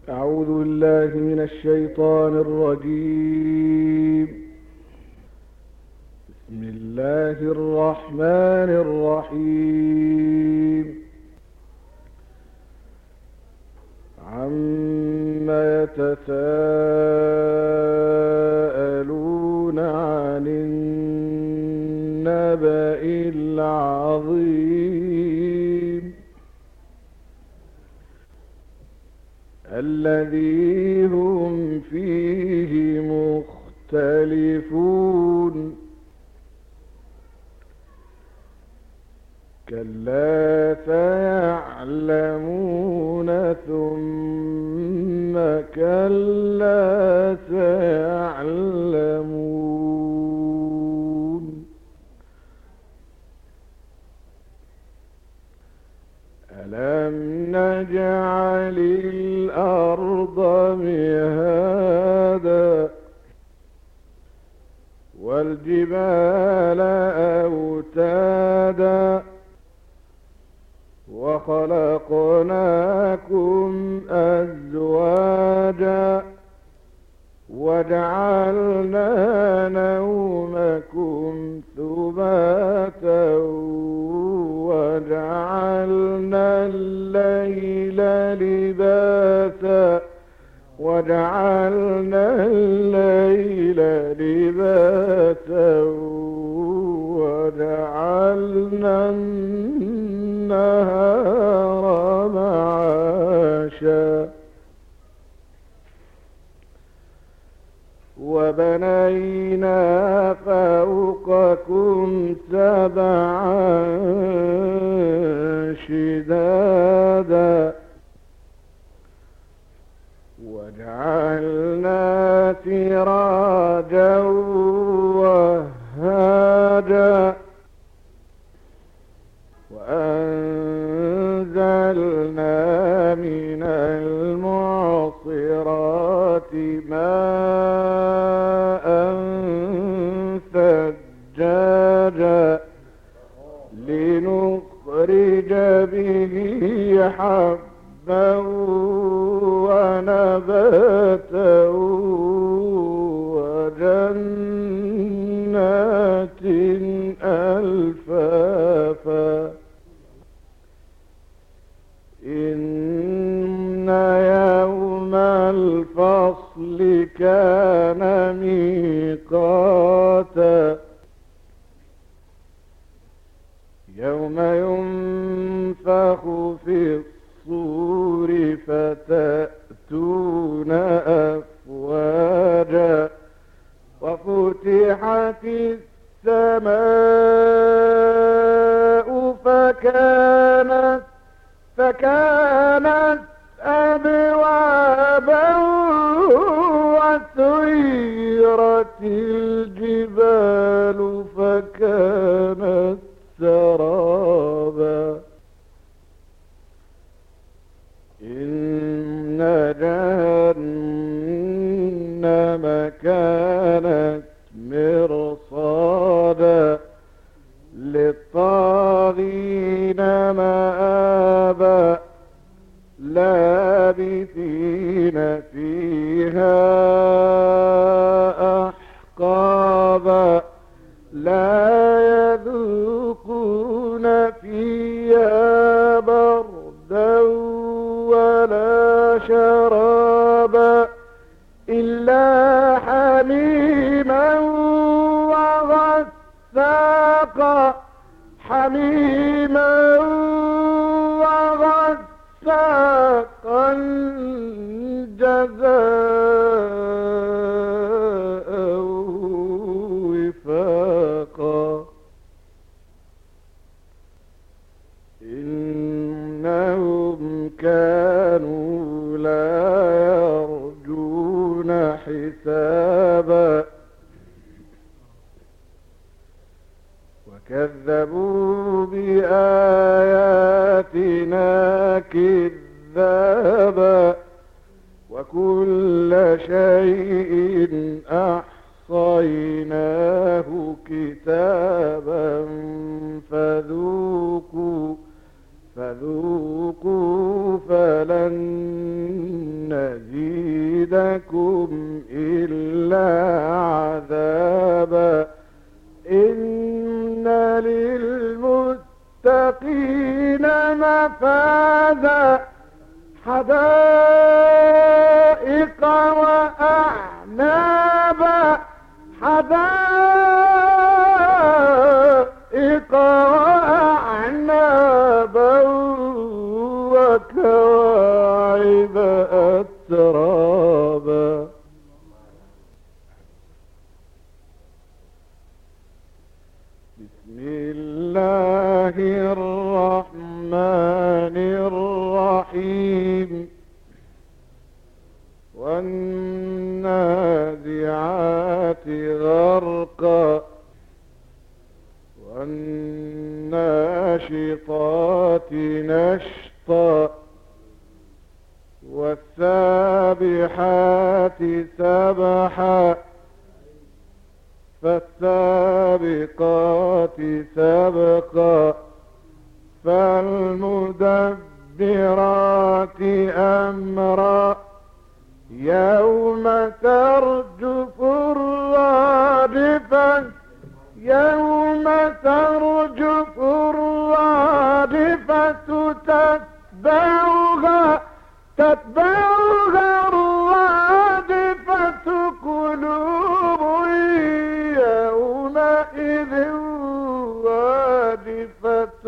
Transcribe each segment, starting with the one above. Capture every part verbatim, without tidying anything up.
أعوذ بالله من الشيطان الرجيم. بسم الله الرحمن الرحيم. عما يتساءلون عن النبأ العظيم الذي هم فيه مختلفون. كلا سيعلمون ثم كلا سيعلمون. ألم نجعل الأرض مهادا والجبال أوتادا وخلقناكم أزواجا وجعلنا نومكم سباتا وجعلنا الليل لباسا وجعلنا الليل لباسا وجعلنا النهار معاشا وبنينا فوقكم سبعا شدادا وجعلنا سراجا وهاجا وأنزلنا من المعصرات ماء ثجاجا لنخرج به حبا ونباتا وجنات ألفافا. إن يوم الفصل كان ميقاتا يوم ينفخ في الصور فتأتون أفواجا وفتحت السماء فكانت فكانت أبوابا وسيرت الجبال فكانت سرابا. إن جهنم كانت مرصادا للطاغين مآبا لابثين فيها أحقابا لا يذوقون فيها بردا ولا شرابا إلا حميما وغساقا حميما وغساقا جزاء وفاقا. إنهم كانوا لا يرجون حسابا وكذبوا بآياتنا كذابا وكل شيء أحصيناه كتابا فذوقوا فذوقوا فذوقوا فلن نزيدكم إلا عذابا إن للمتقين مفازا حدائق وأعنابا حدائق وأعنابا وكواعب أترابا. بسم الله الرحمن الرحيم والنازعات غرقا والناشطات نشطا والسابحات سبحا فالسابقات سبقا فالمدبرات أمرا يوم ترجف الرادفة يوم ترجف الرادفة تتبعها تتبعها الرادفة قلوب يومئذ رادفة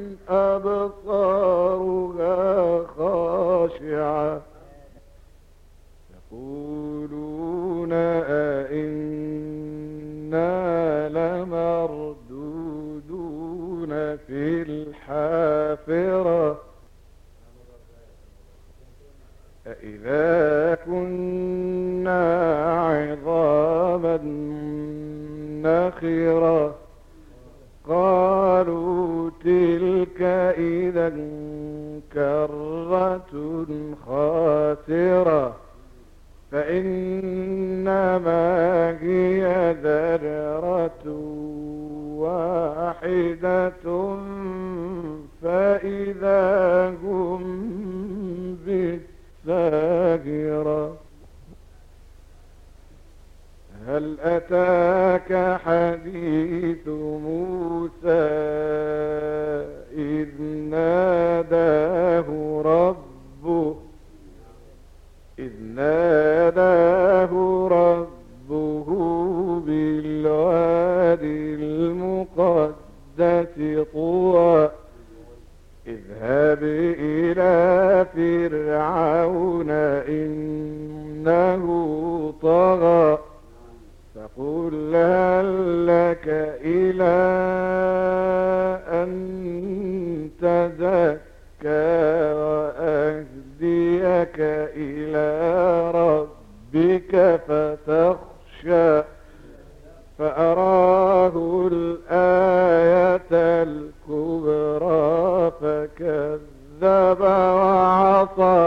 أبصارها خاشعة يقولون أئنا لمردودون في الحافرة أإذا كنا عظاما نخرة قالوا تلك إذا كرة خاسرة فإنما هي ذرة واحدة فإذا هم بالساهرة. هل أتاك حديث موسى إذ ناداه ربه إذ ناداه ربه بالوادي المقدس طوى اذهب إلى فرعون إنه طغى فقل هل لك إلى أن تزكى وأهديك إلى ربك فتخشى فأراه الآية الكبرى فكذب وعصى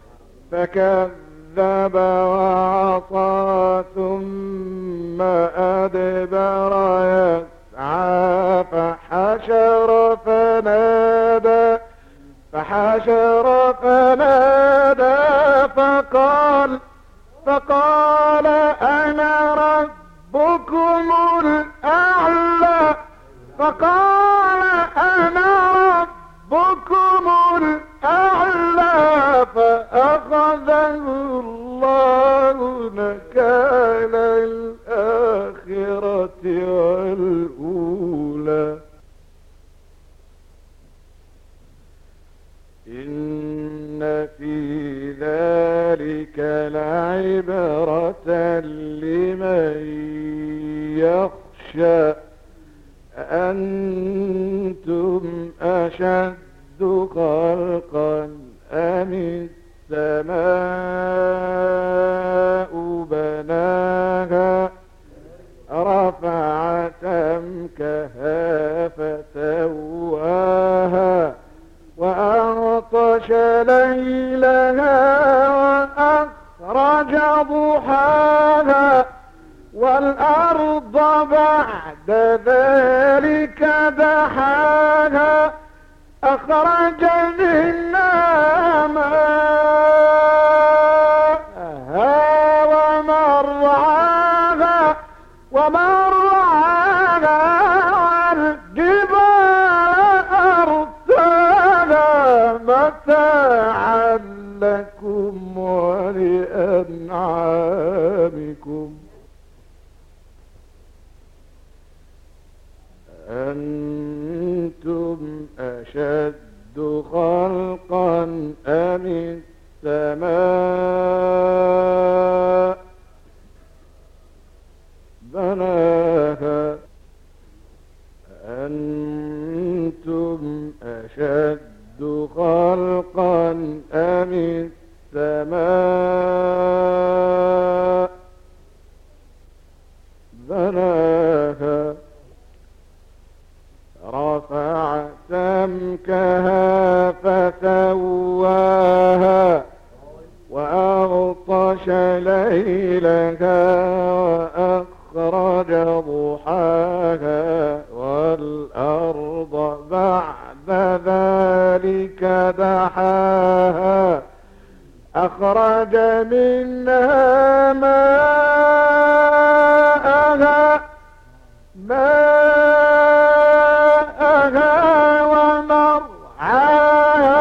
فكذب وعصى ثم أدبر يسعى فحشر فنادى فحشر فنادى فقال فقال أنا ربكم الأعلى فقال أنا ربكم الأعلى فأخذه الله نكال الآخرة والأولى. إن في ذلك لعبرة لمن يخشى أأنتم أشد خلقا أم السماء بناها رفع سمكها فسواها وأغطش ليلها وأخرج ضحاها والأرض بعد ذلك دحاها أخرج منها ماءها ومرعاها ومرعاها والجبال أرساها متاعا لكم ولأنعامكم أنتم أشد خلقا أم السماء بناها أنتم أشد خلقا أم السماء بناها رفع سمكها فسواها وأغطش ليلها وأخرج ضحاها والأرض بعد ذلك دحاها أخرج منها ماءها ماءها ومرعاها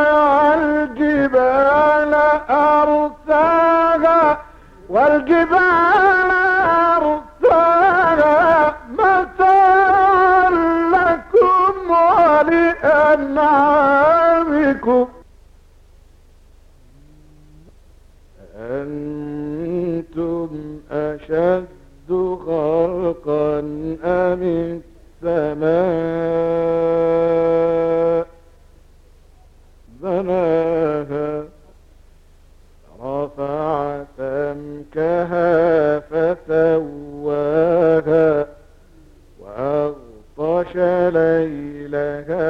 والجبال أرساها والجبال أرساها متاعا لكم ولأنعامكم أنتم أشد خلقا أم السماء بناها رفع سمكها فسواها وأغطش ليلها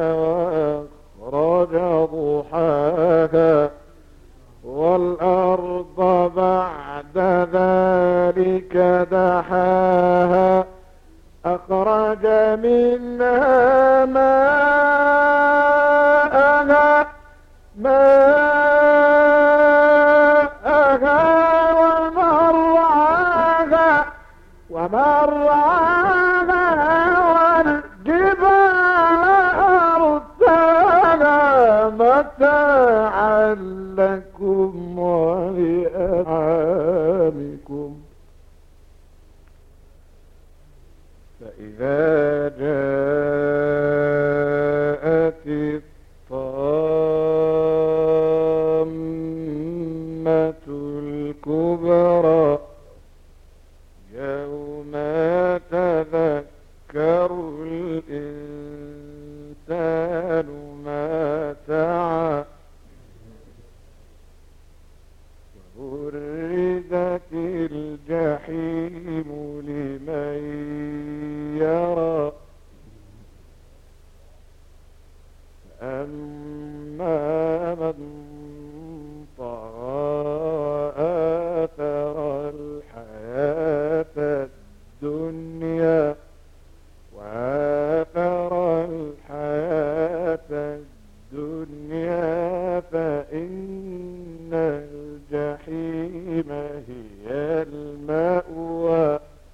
وأخرج ضحاها والأرض بعد ذلك دحاها أخرج منها ماءها ماءها ومرعاها ومرعاها والجبال أرساها متاعا لكم ولأنعامكم فإذا جاءت الطامة الكبرى يوم تذكر الإنسان ما سعى وبرزت الجحيم لمن يرى أما من طغى وآثر الحياة الدنيا وآثر الحياة الدنيا فإن الجحيم هي المأوى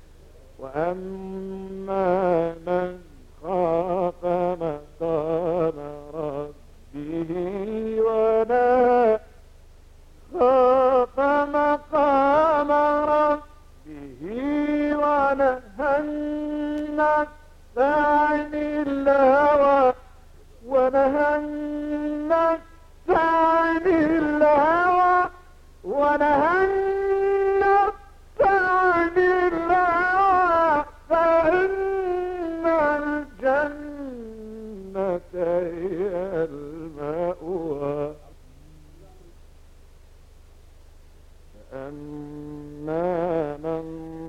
وأما من خاف مقام ربه ونهى خاف مقام ربه ونهى النفس عن الهوى ونهى النفس عن الهوى ونهى النفس عن الهوى فإن الجنة هي المأوى فأما من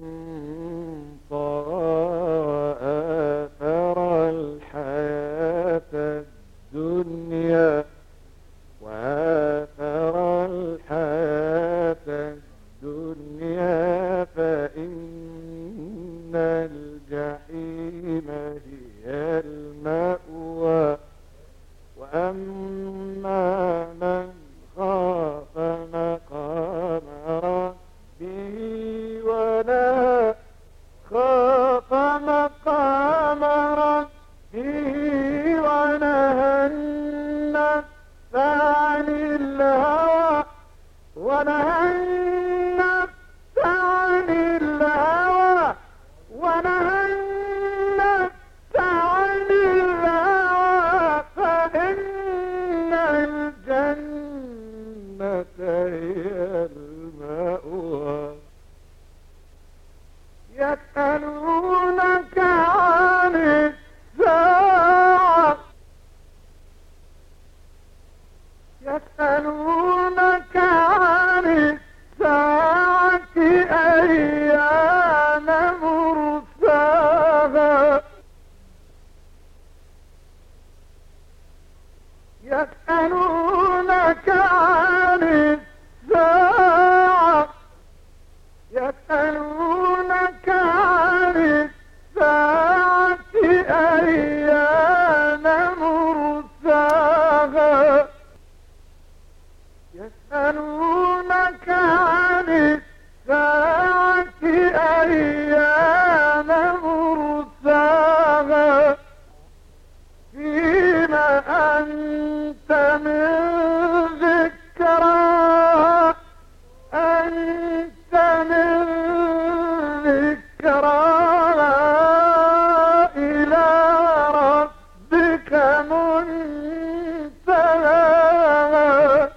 طغى وآثر الحياة الدنيا وآثر الحياة الدنيا فإن الجحيم هي المأوى ونهى النفس عن الهوى ونهى النفس عن الهوى فإن الجنة هي المأوى يسألونك عن الساعة يسألونك عن الساعة أيان مرساها يسألونك عن الساعة يسألونك عن الساعة أيان مرساها يسألونك عن الساعة أيان مرساها فيما أنت من ذكرى أنت من ذكرى إلى ربك منتهى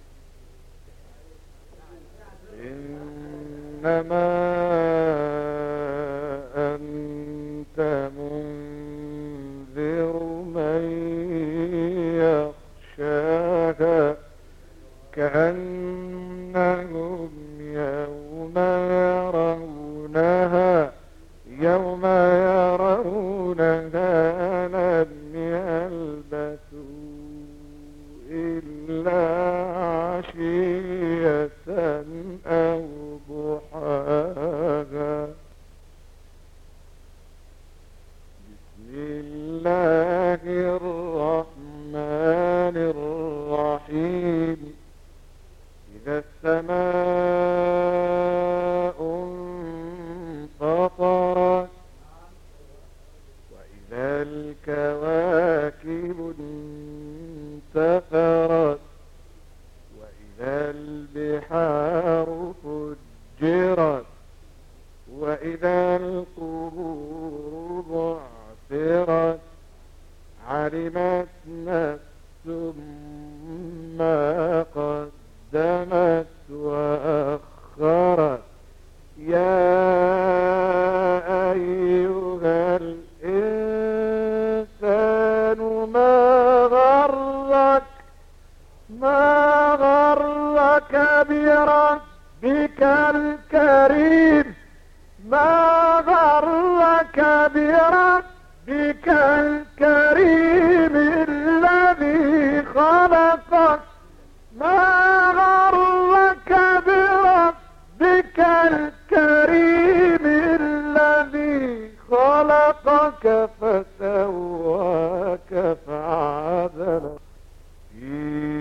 إنما أنت منذر من يخشاها كأنهم يوم يرونها يوم يرونها لم يلبثوا إلا عشية أو ضحاها بسم الله الرحمن الرحيم إذا السماء انفطرت وإذا الكواكب انتثرت وإذا البحار فجرت وإذا القبور بعثرت علمت نفس ما قدمت وأخرت يا أيها الإنسان ما غرك ما غرك بربك الكريم ما غرك بربك الكريم الذي خلقك ما غرك بربك الكريم الذي خلقك فسواك فعدلك في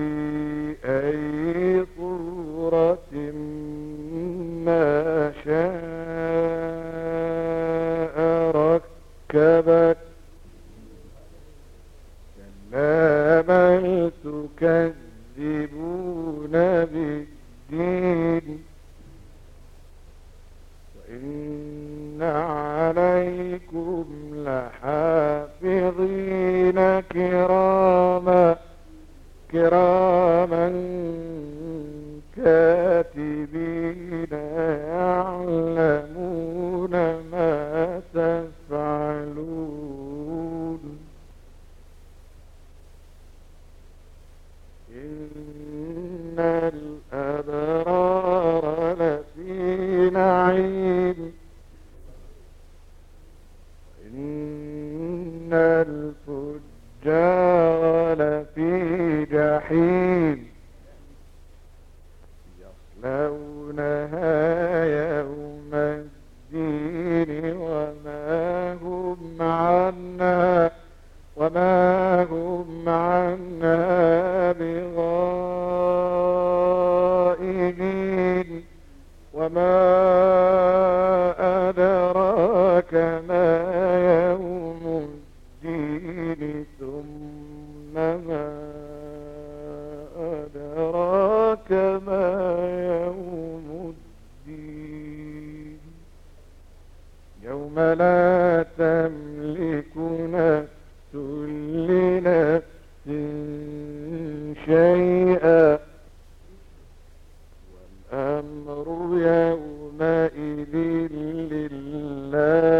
أي صورة ما شاء ركبك كلا بل تكذبون بالدين وإن عليكم لحافظين كراما كراما كاتبين يعلمون ما تفعلون إن الأبرار لفي نعيم إن الفجار لفي جحيم يصلونها يوم الدين وما هم عنها وما هم عنها بغائبين وما أدراك ما يوم الدين ثم ما أدراك أدراك ما يوم الدين يوم لا تملك نفس لنفس شيئا والأمر يومئذ لله